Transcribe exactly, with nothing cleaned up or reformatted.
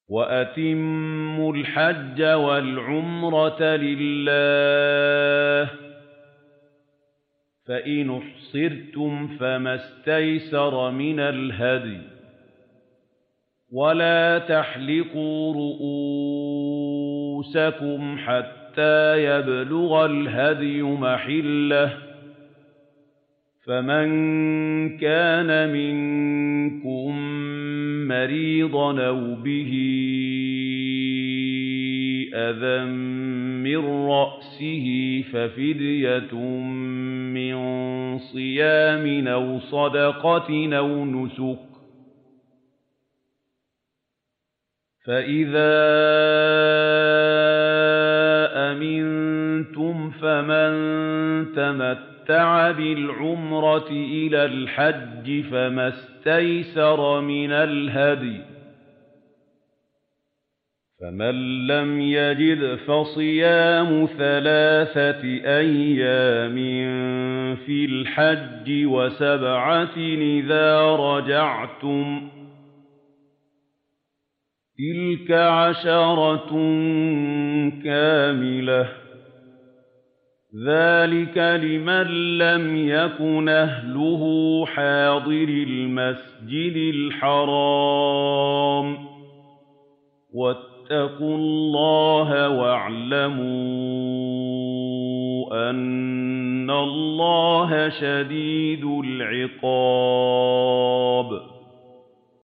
وَأَتِمُّوا الْحَجَّ وَالْعُمْرَةَ لِلَّهِ ۚ فَإِنْ أُحْصِرْتُمْ فَمَا اسْتَيْسَرَ مِنَ الْهَدْيِ ۖ وَلَا تَحْلِقُوا رُءُوسَكُمْ حَتَّىٰ يَبْلُغَ الْهَدْيُ مَحِلَّهُ ۚ فَمَن كَانَ مِنكُم مَّرِيضًا أَوْ بِهِ أَذًى مِّن رَّأْسِهِ فَفِدْيَةٌ مِّن صِيَامٍ أَوْ صَدَقَةٍ أَوْ نُسُكٍ ۚ فَإِذَا أَمِنتُمْ فَمَن تَمَتَّعَ بِالْعُمْرَةِ إِلَى الْحَجِّ فَمَا اسْتَيْسَرَ مِنَ الْهَدْيِ ۚ فَمَن لَّمْ يَجِدْ فَصِيَامُ ثَلَاثَةِ أَيَّامٍ فِي الْحَجِّ وَسَبْعَةٍ إِذَا رَجَعْتُمْ ۗ تِلْكَ عَشَرَةٌ كَامِلَةٌ ۗ ذَٰلِكَ لِمَن لَّمْ يَكُنْ أَهْلُهُ حَاضِرِي الْمَسْجِدِ الْحَرَامِ ۚ وَاتَّقُوا اللَّهَ وَاعْلَمُوا أَنَّ اللَّهَ شَدِيدُ الْعِقَابِ